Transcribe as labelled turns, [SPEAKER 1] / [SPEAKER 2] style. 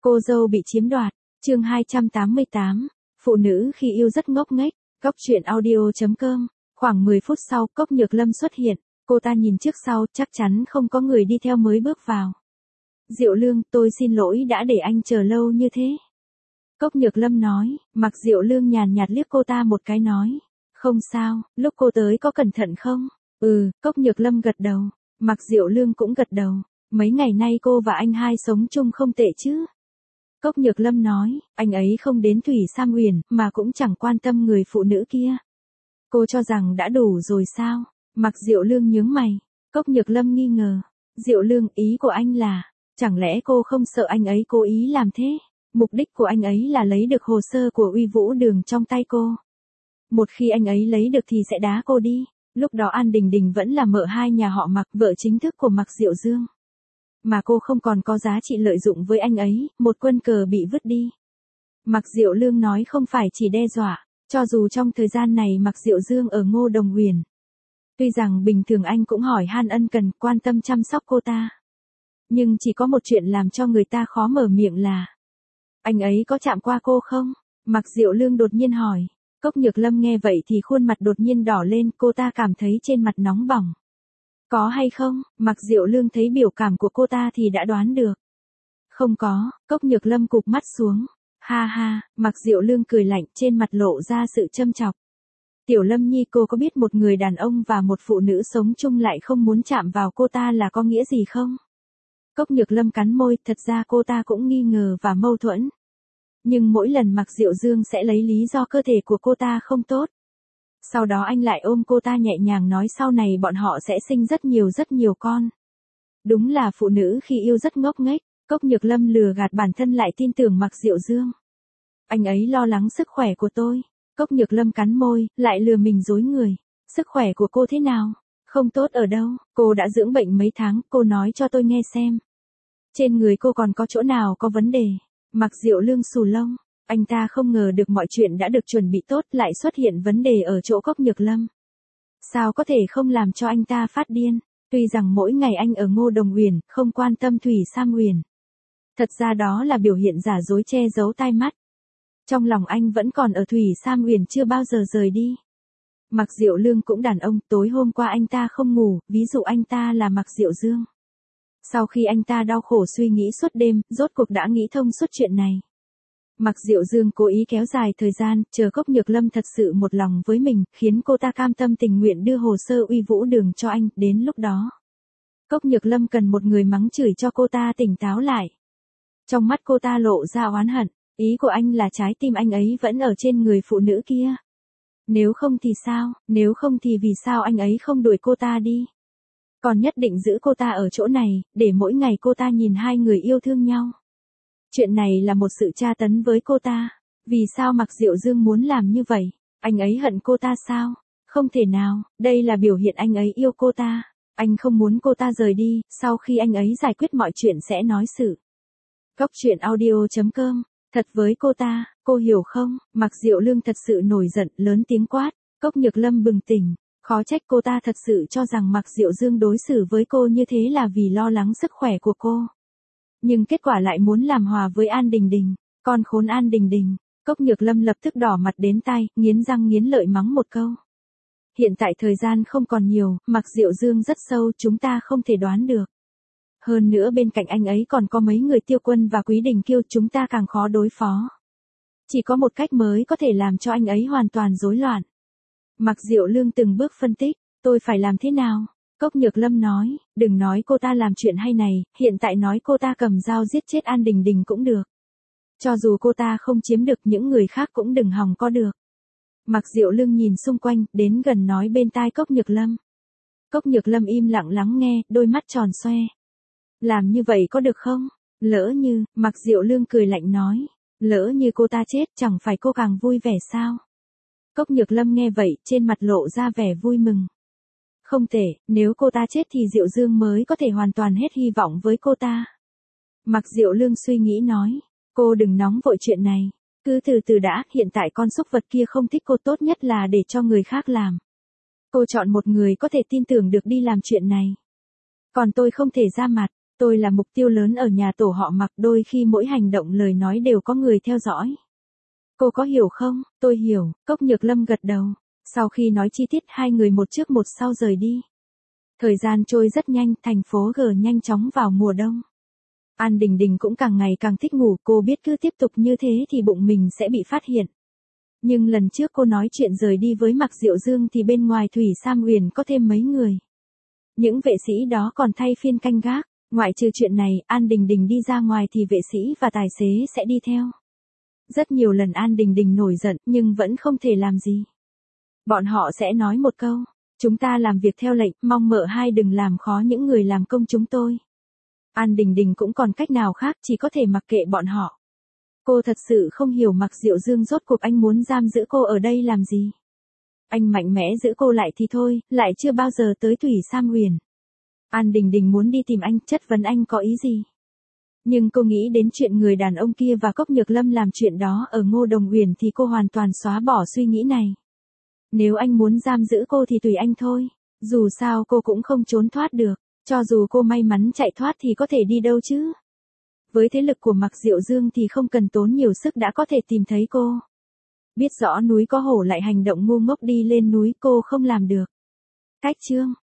[SPEAKER 1] Cô dâu bị chiếm đoạt, chương 288, phụ nữ khi yêu rất ngốc nghếch, Cốc truyện audio.com. Khoảng 10 phút sau, Cốc Nhược Lâm xuất hiện, cô ta nhìn trước sau, chắc chắn không có người đi theo mới bước vào. Diệu Lương, tôi xin lỗi đã để anh chờ lâu như thế. Cốc Nhược Lâm nói, Mạc Diệu Lương nhàn nhạt liếc cô ta một cái nói, không sao, lúc cô tới có cẩn thận không? Cốc Nhược Lâm gật đầu, Mạc Diệu Lương cũng gật đầu, mấy ngày nay cô và anh hai sống chung không tệ chứ? Cốc Nhược Lâm nói, anh ấy không đến Thủy Sam Huyền, mà cũng chẳng quan tâm người phụ nữ kia. Cô cho rằng đã đủ rồi sao? Mạc Diệu Lương nhướng mày. Cốc Nhược Lâm nghi ngờ. Diệu Lương, ý của anh là, chẳng lẽ cô không sợ anh ấy cố ý làm thế? Mục đích của anh ấy là lấy được hồ sơ của Uy Vũ Đường trong tay cô. Một khi anh ấy lấy được thì sẽ đá cô đi. Lúc đó An Đình Đình vẫn là mợ hai nhà họ Mạc, vợ chính thức của Mạc Diệu Dương. Mà cô không còn có giá trị lợi dụng với anh ấy, một quân cờ bị vứt đi. Mạc Diệu Lương nói không phải chỉ đe dọa, cho dù trong thời gian này Mạc Diệu Dương ở Ngô Đồng Huyền. Tuy rằng bình thường anh cũng hỏi han ân cần, quan tâm chăm sóc cô ta. Nhưng chỉ có một chuyện làm cho người ta khó mở miệng là, anh ấy có chạm qua cô không? Mạc Diệu Lương đột nhiên hỏi. Cốc Nhược Lâm nghe vậy thì khuôn mặt đột nhiên đỏ lên, cô ta cảm thấy trên mặt nóng bỏng. Có hay không? Mạc Diệu Lương thấy biểu cảm của cô ta thì đã đoán được. Không có, Cốc Nhược Lâm cụp mắt xuống. Ha ha, Mạc Diệu Lương cười lạnh, trên mặt lộ ra sự châm chọc. Tiểu Lâm Nhi, cô có biết một người đàn ông và một phụ nữ sống chung lại không muốn chạm vào cô ta là có nghĩa gì không? Cốc Nhược Lâm cắn môi, thật ra cô ta cũng nghi ngờ và mâu thuẫn. Nhưng mỗi lần Mạc Diệu Dương sẽ lấy lý do cơ thể của cô ta không tốt. Sau đó anh lại ôm cô ta nhẹ nhàng nói sau này bọn họ sẽ sinh rất nhiều con. Đúng là phụ nữ khi yêu rất ngốc nghếch. Cốc Nhược Lâm lừa gạt bản thân lại tin tưởng Mạc Diệu Dương. Anh ấy lo lắng sức khỏe của tôi. Cốc Nhược Lâm cắn môi, lại lừa mình dối người. Sức khỏe của cô thế nào? Không tốt ở đâu, cô đã dưỡng bệnh mấy tháng, cô nói cho tôi nghe xem. Trên người cô còn có chỗ nào có vấn đề? Mạc Diệu Lương xù lông. Anh ta không ngờ được mọi chuyện đã được chuẩn bị tốt lại xuất hiện vấn đề ở chỗ Cốc Nhược Lâm. Sao có thể không làm cho anh ta phát điên? Tuy rằng mỗi ngày anh ở Ngô Đồng Huyền, không quan tâm Thủy Sam Huyền. Thật ra đó là biểu hiện giả dối che giấu tai mắt. Trong lòng anh vẫn còn ở Thủy Sam Huyền chưa bao giờ rời đi. Mạc Diệu Lương cũng đàn ông, tối hôm qua anh ta không ngủ, ví dụ anh ta là Mạc Diệu Dương. Sau khi anh ta đau khổ suy nghĩ suốt đêm, rốt cuộc đã nghĩ thông suốt chuyện này. Mạc Diệu Dương cố ý kéo dài thời gian, chờ Cốc Nhược Lâm thật sự một lòng với mình, khiến cô ta cam tâm tình nguyện đưa hồ sơ Uy Vũ Đường cho anh, đến lúc đó. Cốc Nhược Lâm cần một người mắng chửi cho cô ta tỉnh táo lại. Trong mắt cô ta lộ ra oán hận, ý của anh là trái tim anh ấy vẫn ở trên người phụ nữ kia. Nếu không thì sao, nếu không thì vì sao anh ấy không đuổi cô ta đi? Còn nhất định giữ cô ta ở chỗ này, để mỗi ngày cô ta nhìn hai người yêu thương nhau. Chuyện này là một sự tra tấn với cô ta. Vì sao Mạc Diệu Dương muốn làm như vậy? Anh ấy hận cô ta sao? Không thể nào, đây là biểu hiện anh ấy yêu cô ta. Anh không muốn cô ta rời đi, sau khi anh ấy giải quyết mọi chuyện sẽ nói sự. Cốc truyện audio.com. Thật với cô ta, cô hiểu không? Mạc Diệu Lương thật sự nổi giận, lớn tiếng quát. Cốc Nhược Lâm bừng tỉnh. Khó trách cô ta thật sự cho rằng Mạc Diệu Dương đối xử với cô như thế là vì lo lắng sức khỏe của cô. Nhưng kết quả lại muốn làm hòa với An Đình Đình. Con khốn An Đình Đình. Cốc Nhược Lâm lập tức đỏ mặt đến tai, nghiến răng nghiến lợi mắng một câu. Hiện tại thời gian không còn nhiều, Mạc Diệu Dương rất sâu, chúng ta không thể đoán được. Hơn nữa bên cạnh anh ấy còn có mấy người Tiêu Quân và Quý Đình Kiêu, chúng ta càng khó đối phó. Chỉ có một cách mới có thể làm cho anh ấy hoàn toàn rối loạn. Mạc Diệu Lương từng bước phân tích, tôi phải làm thế nào? Cốc Nhược Lâm nói, đừng nói cô ta làm chuyện hay này, hiện tại nói cô ta cầm dao giết chết An Đình Đình cũng được. Cho dù cô ta không chiếm được những người khác cũng đừng hòng có được. Mạc Diệu Lương nhìn xung quanh, đến gần nói bên tai Cốc Nhược Lâm. Cốc Nhược Lâm im lặng lắng nghe, đôi mắt tròn xoe. Làm như vậy có được không? Lỡ như, Mạc Diệu Lương cười lạnh nói, lỡ như cô ta chết chẳng phải cô càng vui vẻ sao? Cốc Nhược Lâm nghe vậy, trên mặt lộ ra vẻ vui mừng. Không thể, nếu cô ta chết thì Diệu Dương mới có thể hoàn toàn hết hy vọng với cô ta. Mạc Diệu Lương suy nghĩ nói, cô đừng nóng vội chuyện này, cứ từ từ đã, hiện tại con súc vật kia không thích cô, tốt nhất là để cho người khác làm. Cô chọn một người có thể tin tưởng được đi làm chuyện này. Còn tôi không thể ra mặt, Tôi là mục tiêu lớn ở nhà tổ họ Mạc, đôi khi mỗi hành động lời nói đều có người theo dõi. Cô có hiểu không? Tôi hiểu, Cốc Nhược Lâm gật đầu. Sau khi nói chi tiết hai người một trước một sau rời đi. Thời gian trôi rất nhanh, thành phố G nhanh chóng vào mùa đông. An Đình Đình cũng càng ngày càng thích ngủ, cô biết cứ tiếp tục như thế thì bụng mình sẽ bị phát hiện. Nhưng lần trước cô nói chuyện rời đi với Mạc Diệu Dương thì bên ngoài Thủy Sam Huyền có thêm mấy người. Những vệ sĩ đó còn thay phiên canh gác, ngoại trừ chuyện này, An Đình Đình đi ra ngoài thì vệ sĩ và tài xế sẽ đi theo. Rất nhiều lần An Đình Đình nổi giận nhưng vẫn không thể làm gì. Bọn họ sẽ nói một câu, chúng ta làm việc theo lệnh, mong mợ hai đừng làm khó những người làm công chúng tôi. An Đình Đình cũng còn cách nào khác, chỉ có thể mặc kệ bọn họ. Cô thật sự không hiểu Mạc Diệu Dương rốt cuộc anh muốn giam giữ cô ở đây làm gì. Anh mạnh mẽ giữ cô lại thì thôi, lại chưa bao giờ tới Thủy Sam Huyền. An Đình Đình muốn đi tìm anh, chất vấn anh có ý gì. Nhưng cô nghĩ đến chuyện người đàn ông kia và Cốc Nhược Lâm làm chuyện đó ở Ngô Đồng Huyền thì cô hoàn toàn xóa bỏ suy nghĩ này. Nếu anh muốn giam giữ cô thì tùy anh thôi, dù sao cô cũng không trốn thoát được, cho dù cô may mắn chạy thoát thì có thể đi đâu chứ. Với thế lực của Mạc Diệu Dương thì không cần tốn nhiều sức đã có thể tìm thấy cô. Biết rõ núi có hổ lại hành động ngu ngốc đi lên núi, cô không làm được. Cách chương